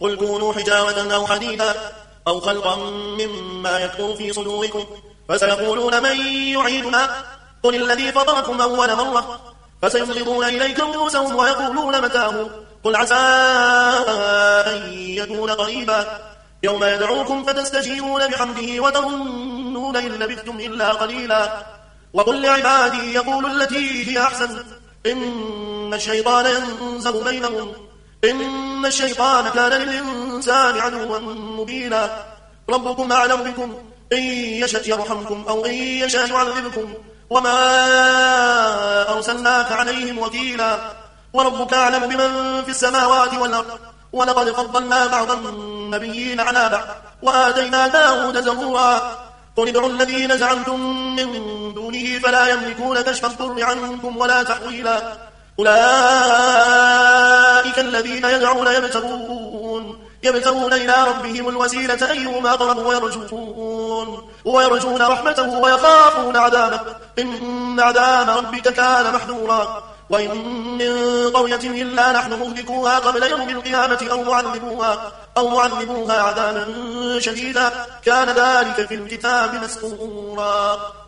قل كونوا حجارة أو حديدا أو خلقا مما يكبر في صدوركم فسيقولون من يعيدنا قل الذي فطركم أول مرة فسينغضون إليك رؤوسهم ويقولون متاه قل عسى أن يكون قريبا يوم يدعوكم فتستجيبون بحمده وتظنون إن لبثتم إلا قليلا وقل لعبادي يقولوا التي هي أحسن إن الشيطان ينزغ بينهم إن الشيطان كان للإنسان عدوا مبينا ربكم أعلم بكم إن يشأ يرحمكم أو إن يشأ يعذبكم وما أرسلناك عليهم وكيلا وربك أعلم بمن في السماوات والأرض ولقد فضلنا بعض النبيين على بعض وآتينا داود زبورا قل ادعوا الذين زعمتم من دونه فلا يملكون كشف الضر عنكم ولا تحويلا أولئك الذين يدعون يبتغون إلى ربهم الوسيلة أيهم أقرب ويرجون رحمته ويخافون عذابه إن عذاب ربك كان محذورا وإن من قرية إلا نحن مهلكوها قبل يوم القيامة أو معذبوها عذابا شديدا كان ذلك في الكتاب مسطورا